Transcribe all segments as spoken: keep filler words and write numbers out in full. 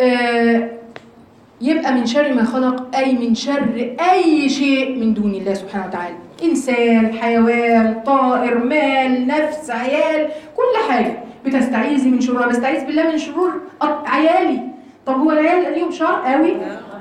آه يبقى من شر ما خلق، أي من شر أي شيء من دون الله سبحانه وتعالى، إنسان، حيوان، طائر، مال، نفس، عيال، كل حاجة بتستعيذي من شرورها. بستعيذ بالله من شرور عيالي. طب هو العيال ليهم شر قوي؟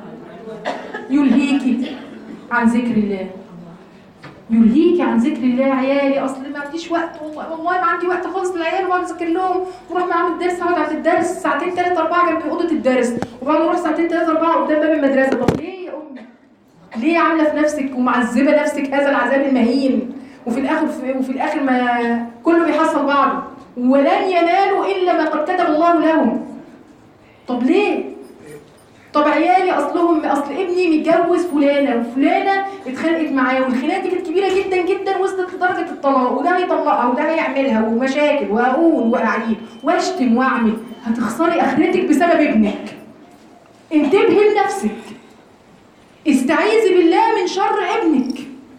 يلهيكي عن ذكر الله، يلهيكي عن ذكر الله. عيالي اصل ما عنديش وقت، والله ما عندي وقت خالص للعيال، واقعد اذاكر لهم واروح معاهم الدرس، اقعد على الدرس ساعتين ثلاثه اربعه جنب اوضه الدرس، وبعدين اروح ساعتين ثلاثه اربعه قدام باب المدرسه. طب ليه يا امي؟ ليه عامله في نفسك ومعذبه نفسك هذا العذاب المهين، وفي الاخر وفي الاخر ما كله بيحصل بعضه، ولن ينالوا الا ما قد كتب الله لهم. طب ليه؟ طب عيالي اصلهم اصل ابني متجوز فلانه وفلانه اتخانقت معاه، والخناقه دي كانت كبيره جدا جدا وصلت لدرجه الطلاق، وده هيطلقها وده هيعملها ومشاكل، واقول واعيد واشتم واعمل. هتخسري اخرتك بسبب ابنك. انتبهي لنفسك، استعيذي بالله من شر ابنك.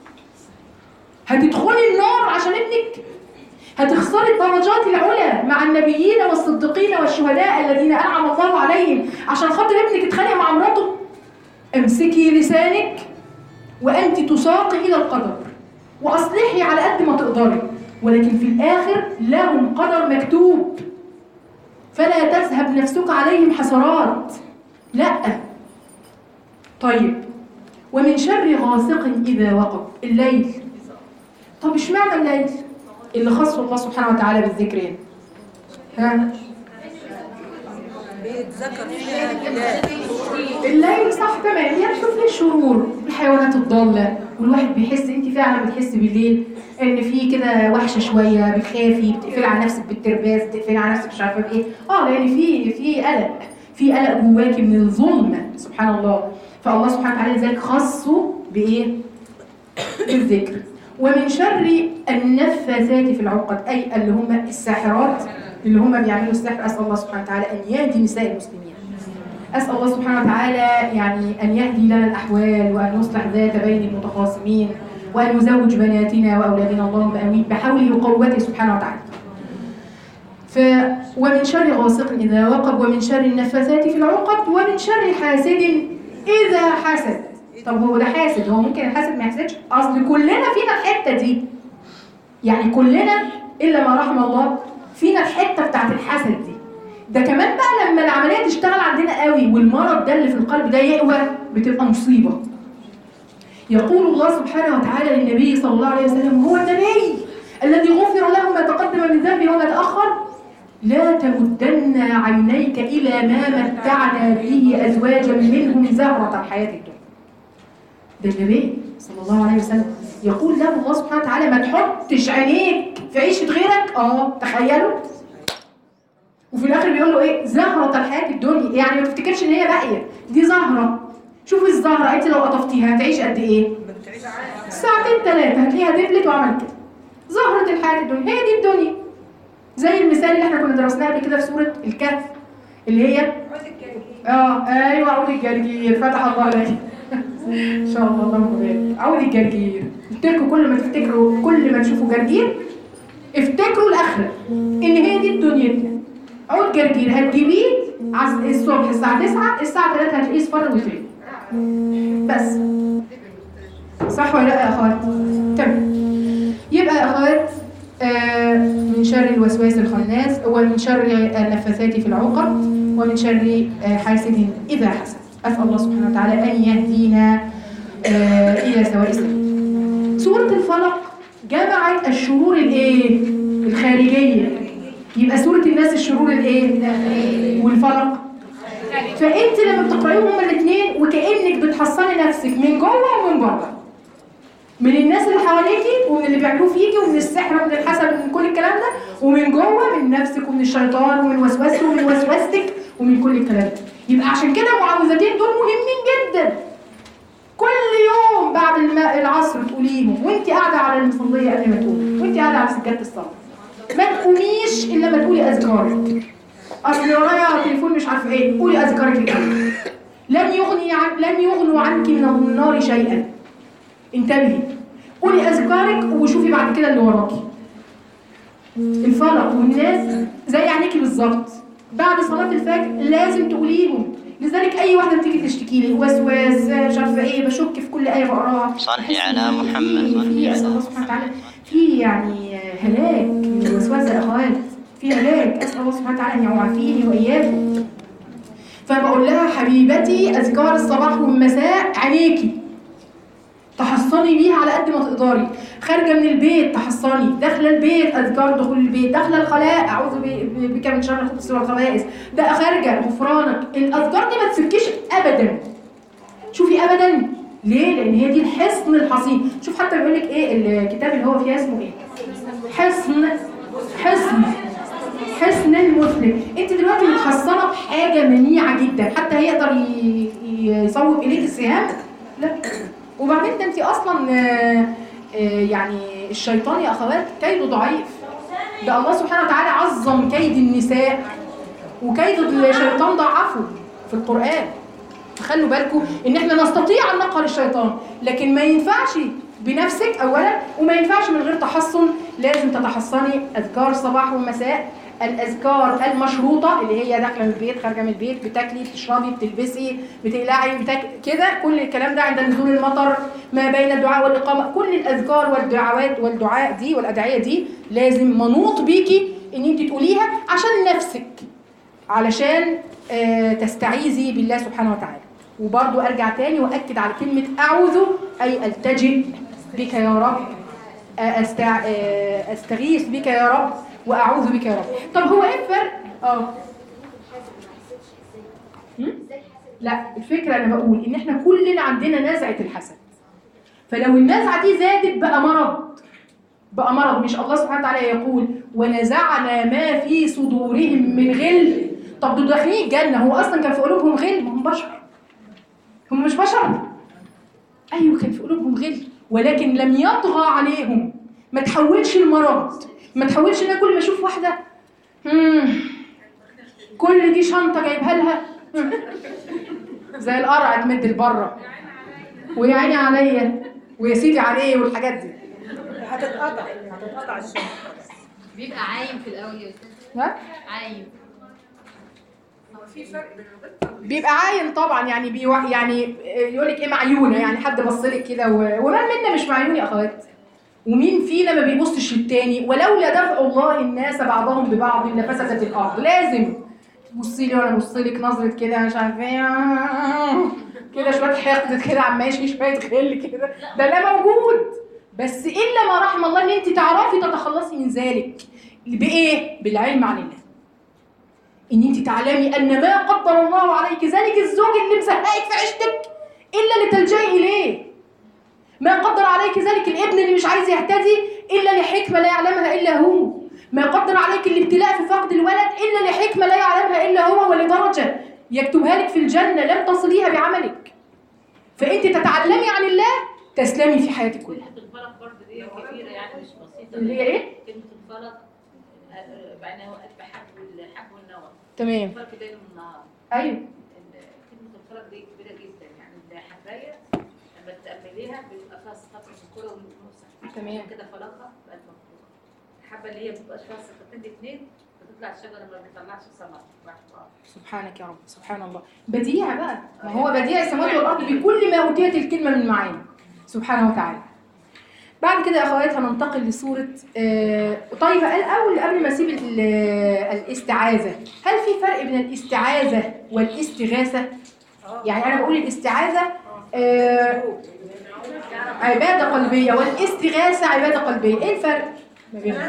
هتدخلي النار عشان ابنك، هتخسري الدرجات العلى مع النبيين والصديقين والشهداء الذين أنعم الله عليهم عشان خاطر ابنك اتخانق مع مراته. امسكي لسانك وأنت تساقي إلى القدر، وأصلحي على قد ما تقدري، ولكن في الآخر لهم قدر مكتوب، فلا تذهب نفسك عليهم حسرات. لا. طيب، ومن شر غاسق إذا وقب، الليل. طب اشمعنى الليل اللي خصه الله سبحانه وتعالى بالذكر هنا؟ ها؟ بيتذكر فيها الليل، صح، تمام. يعني شوف لي الشرور، الحيوانات الضالة، والواحد بيحس، انت فعلا بتحس بالليل ان في كده وحشه شويه، بتخافي، بتقفلي على نفسك بالترباس، بتقفلي على نفسك مش عارفه بايه، اه لان في في قلق، في قلق جواكي من الظلم سبحان الله. فالله سبحانه وتعالى لذلك خصه بايه؟ بالذكر. ومن شر النفاثات في العقد، أي اللي هم الساحرات اللي هم بيعملوا السحر. أسأل الله سبحانه وتعالى أن يهدي نساء المسلمين. أسأل الله سبحانه وتعالى يعني أن يهدي لنا الأحوال، وأن يصلح ذات بين المتخاصمين، وأن يزوج بناتنا وأولادنا اللهم آمين بحوله وقوته سبحانه وتعالى. ف ومن شر غاسق إذا وقب، ومن شر النفاثات في العقد، ومن شر حاسد إذا حسد. طب هو ده حاسد، هو ممكن الحاسد ما يحسدش؟ اصل كلنا فينا الحته دي، يعني كلنا الا ما رحم الله فينا الحته بتاعت الحسد دي. ده كمان بقى لما العمليه تشتغل عندنا قوي والمرض ده اللي في القلب ده يقوى، بتبقى مصيبه. يقول الله سبحانه وتعالى للنبي صلى الله عليه وسلم، هو النبي الذي غفر له ما تقدم من ذنبه وما تاخر، لا تمدن عينيك الى ما متعنا به ازواجا منهم زهره الحياه الدنيا. ده النبي صلى الله عليه وسلم يقول له الله سبحانه وتعالى ما تحطش عينيك في عيشة غيرك. اه تخيلوا. وفي الاخر بيقول له ايه؟ زهرة الحياة الدنيا، يعني ما تفتكرش ان هي باقية، دي زهرة. شوفي الزهرة انت لو قطفتيها هتعيش قد ايه؟ ساعتين ثلاثة هتلاقيها دبلت وعملت كده. زهرة الحياة الدنيا هي دي الدنيا. زي المثال اللي احنا كنا درسناه قبل كده في سورة الكهف اللي هي عود الجرجير. اه ايوه عود الجرجير، فتح الله عليك. ان شاء الله اللهم بارك. عود الجرجير، افتكروا كل ما تفتكروا، كل ما تشوفوا جرجير افتكروا الاخره ان هي دي دنيتنا. عود جرجير هتجيبيه الصبح الساعه تسعة، الساعه ثلاثة هتلاقيه صفر وفين بس. صح ولا لا يا اخوات؟ تمام. يبقى يا اخوات آه من شر الوسواس الخناس، ومن شر النفاثات في العقد، ومن شر آه حاسد اذا حسد. أسأل الله سبحانه وتعالى أن يهدينا آه إلى سواء السبيل. سورة الفلق جمعت الشرور الإيه؟ الخارجية. يبقى سورة الناس الشرور الإيه؟ والفلق. فأنت لما بتقرأيهم هما الاثنين وكأنك بتحصني نفسك من جوه ومن بره، من الناس اللي حواليكي ومن اللي بيعملوه فيكي ومن السحر ومن الحسد ومن كل الكلام ده، ومن جوه من نفسك ومن الشيطان ومن وسوسته ومن وسوستك ومن كل الكلام ده. يبقى عشان كده المعوذتين دول مهمين جدا. كل يوم بعد العصر تقوليهم وانت قاعده على المصليه قبل ما تقومي، وانت قاعده على سجاده الصلاه. ما تقوميش الا ما تقولي اذكارك. اصل ورايا تليفون مش عارفه ايه، قولي اذكارك الاول. لن يغني عن لن يغنوا عنك من النار شيئا. انتبهي، قولي اذكارك وشوفي بعد كده اللي وراكي. الفلق والناس زي عينيكي بالظبط. بعد صلاة الفجر لازم تقوليهم لذلك اي واحده بتيجي تشتكي لي وسواس مش عارفه ايه، بشك في كل ايه بقراها. صلي على محمد. في اسال الله سبحانه وتعالى في يعني هلاك من الوسواس يا اخوات، في هلاك، اسال الله سبحانه وتعالى ان يعافيني واياكم. فبقول لها حبيبتي اذكار الصباح والمساء عينيكي تحصني بيها على قد ما تقدري، خارجه من البيت تحصني، داخله البيت اذكار دخول البيت، داخله الخلاء اعوذ بك من شر الخبث والخبائث، ده خارجه غفرانك. الاذكار دي ما تسيبكيش ابدا، شوفي ابدا ليه؟ لان هي دي الحصن الحصين. شوف حتى بيقول لك ايه الكتاب اللي هو فيه اسمه ايه؟ حصن حصن حصن المسلم. انت دلوقتي متحصنه بحاجه منيعه جدا، حتى هيقدر يصوب اليك السهام؟ لا. وبعدين ده انت اصلا آآ آآ يعني الشيطان يا اخوات كيده ضعيف، ده الله سبحانه وتعالى عظم كيد النساء وكيد الشيطان ضعفه في القرآن. فخلوا بالكم ان احنا نستطيع ان نقهر الشيطان، لكن ما ينفعش بنفسك اولا، وما ينفعش من غير تحصن. لازم تتحصني اذكار صباح ومساء، الاذكار المشروطه اللي هي داخله من البيت خارجه من البيت، بتاكلي بتشربي بتلبسي بتقلعي بتاك... كده، كل الكلام ده عند نزول المطر، ما بين الدعاء والاقامه، كل الاذكار والدعوات والدعاء دي والادعيه دي لازم منوط بيكي ان انت تقوليها عشان نفسك، علشان آه تستعيذي بالله سبحانه وتعالى. وبرضو ارجع تاني واكد على كلمه اعوذ، اي التجئ بك يا رب، أستع... استغيث بك يا رب واعوذ بك يا رب. طب هو ايه الفرق؟ اه لا، الفكره انا بقول ان احنا كلنا عندنا نزعه الحسد، فلو النزعه دي زادت بقى مرض، بقى مرض. مش الله سبحانه وتعالى يقول ونزعنا ما في صدورهم من غل؟ طب دول داخلين الجنه، هو اصلا كان في قلوبهم غل؟ هم بشر، هم مش بشر؟ ايوه كان في قلوبهم غل، ولكن لم يطغى عليهم، ما تحولش المرض، ما تحولش ان كل ما اشوف واحده امم كل دي شنطه جايبها لها زي القرع تمد لبره ويا عيني عليا ويا سيدي عليه والحاجات دي، هتتقطع هتتقطع الشنطه. بيبقى عايم في الاول يا استاذ. ها؟ عايم. هو في فرق بين الغلطه؟ بيبقى عاين طبعا، يعني بيو... يعني يقول لك ايه معيونه، يعني حد بص لك كده و... ومن منا مش معيون يا اخوات؟ ومين فينا ما بيبصش للتاني؟ ولولا دفع الله الناس بعضهم ببعض لفسدت الارض. لازم تبصي لي وانا ابص لك نظره كده مش عارفه ايه كده، شويه حقد كده عم ماشي، شويه غل كده، ده لا موجود. بس الا ما رحم الله ان انت تعرفي تتخلصي من ذلك. بايه؟ بالعلم عن الله، ان انت تعلمي ان ما قدر الله عليك، ذلك الزوج اللي مزهقك في عيشتك الا لتلجئي اليه، ما قدر عليك ذلك الابن اللي مش عايز يهتدي الا لحكمه لا يعلمها الا هو، ما قدر عليك الابتلاء في فقد الولد الا لحكمه لا يعلمها الا هو، ولدرجه يكتبها لك في الجنه لم تصليها بعملك. فانت تتعلمي عن الله تسلمي في حياتك كلها. كلمة الفلق برضه دي كبيرة يعني مش بسيطة. اللي هي ايه؟ كلمة الفلق بعدين هو الحب والحب والنوى. تمام. الفرق بين النهار. ايوه. كلمة الفلق دي كبيرة جدا، يعني الحباية لما تأمليها بيبقى فيها صفات الذكورة والأنوثة. تمام. كده فلقها بقت مفروضة. الحبة اللي هي بتبقى فيها صفتين اثنين بتطلع الشجرة ما بتطلعش ثمر. سبحانك يا رب، سبحان الله. بديع بقى، ما هو بديع السماوات والارض بكل ما اوتيت الكلمه من معاني سبحانه وتعالى. بعد كده يا اخوات هننتقل لسوره آه طيب الاول قبل ما اسيب الاستعاذه، هل في فرق بين الاستعاذه والاستغاثه؟ يعني انا بقول الاستعاذه آه عباده قلبيه والاستغاثه عباده قلبيه، ايه الفرق ما بينهم؟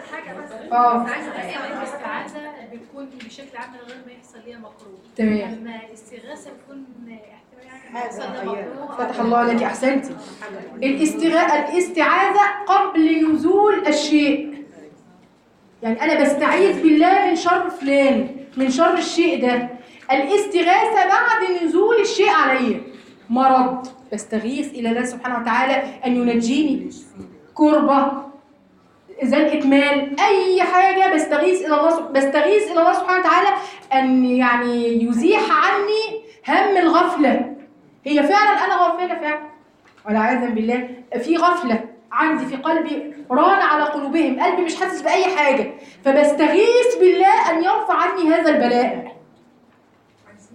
اه الاستعاذة بتكون بشكل عام من غير ما يحصل ليها مكروه. تمام. اما الاستغاثة بتكون احتمال يعني يحصل لها مكروه. فتح الله عليك، احسنتي. الاستغاثه الاستعاذه قبل نزول الشيء، يعني انا بستعيذ بالله من شر فلان، من شر الشيء ده. الاستغاثه بعد نزول الشيء عليا، مرض بستغيث الى الله سبحانه وتعالى ان ينجيني، كربه، زنقة مال، أي حاجة بستغيث إلى الله بستغيث إلى الله سبحانه وتعالى أن يعني يزيح عني هم الغفلة. هي فعلا أنا غافلة فعلا، والعياذا بالله في غفلة عندي في قلبي، ران على قلوبهم، قلبي مش حاسس بأي حاجة، فبستغيث بالله أن يرفع عني هذا البلاء. ممكن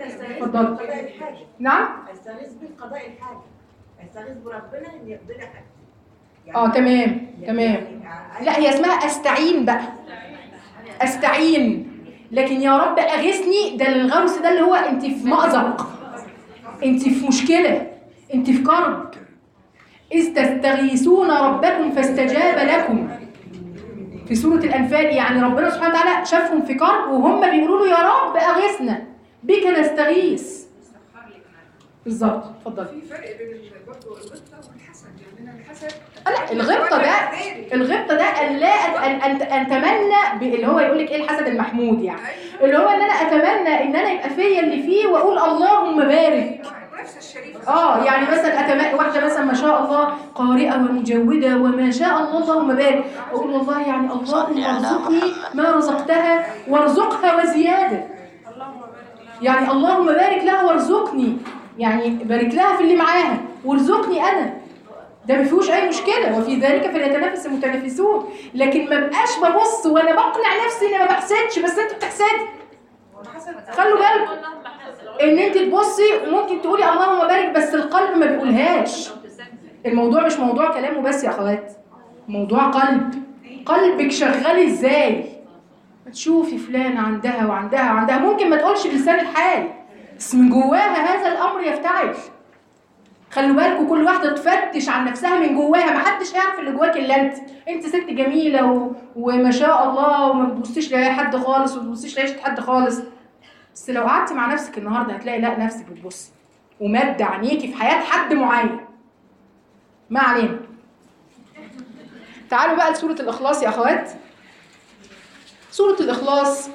اتفضل. قضاء الحاجة. نعم. استغيث بقضاء الحاجة. استغيث بربنا ان يقضي لي حاجتي. اه تمام تمام. لا هي اسمها استعين بقى. استعين. لكن يا رب اغثني ده الغوث ده اللي هو انت في مأزق، انت في مشكله، انت في كرب. اذ تستغيثون ربكم فاستجاب لكم في سوره الانفال. يعني ربنا سبحانه وتعالى شافهم في كرب وهم بيقولوا له يا رب اغثنا بك نستغيث. بالظبط. اتفضل. في فرق بين برضه الغبطه والحسد، يعني انا الحسد لا الغبطه ده الغبطه ده ان لا ان ان, أن تمنى اللي هو يقول لك ايه الحسد المحمود، يعني اللي هو ان انا اتمنى ان انا يبقى فيا اللي فيه واقول اللهم بارك. نفس الشريف. اه يعني مثلا اتمنى واحده مثلا ما شاء الله قارئه ومجوده وما شاء الله اللهم بارك، اقول والله يعني اللهم ارزقني ما رزقتها وارزقها وزياده. يعني اللهم بارك لها وارزقني، يعني بارك لها في اللي معاها وارزقني انا. ده ما فيهوش اي مشكله، وفي ذلك فليتنافس المتنافسون. لكن ما بقاش ببص وانا بقنع نفسي اني ما بحسدش، بس انت بتحسدي. خلوا بالكم ان انت تبصي وممكن تقولي اللهم بارك بس القلب ما بيقولهاش. الموضوع مش موضوع كلام وبس يا اخوات، موضوع قلب. قلبك شغال ازاي؟ تشوفي فلان عندها وعندها وعندها، ممكن ما تقولش بلسان الحال بس من جواها هذا الامر يفتعل. خلوا بالكم كل واحده تفتش عن نفسها من جواها، ما حدش يعرف اللي جواك الا انت. انت ست جميله و... وما شاء الله وما بتبصيش لاي حد خالص وما بتبصيش لعيشه حد خالص، بس لو قعدتي مع نفسك النهارده هتلاقي لا نفسك بتبصي ومد عينيكي في حياه حد معين. ما علينا. تعالوا بقى لسوره الاخلاص يا اخوات. سوره الاخلاص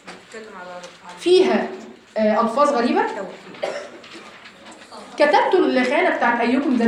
فيها آه الفاظ غريبه. كتبت الخانه بتاعت ايكم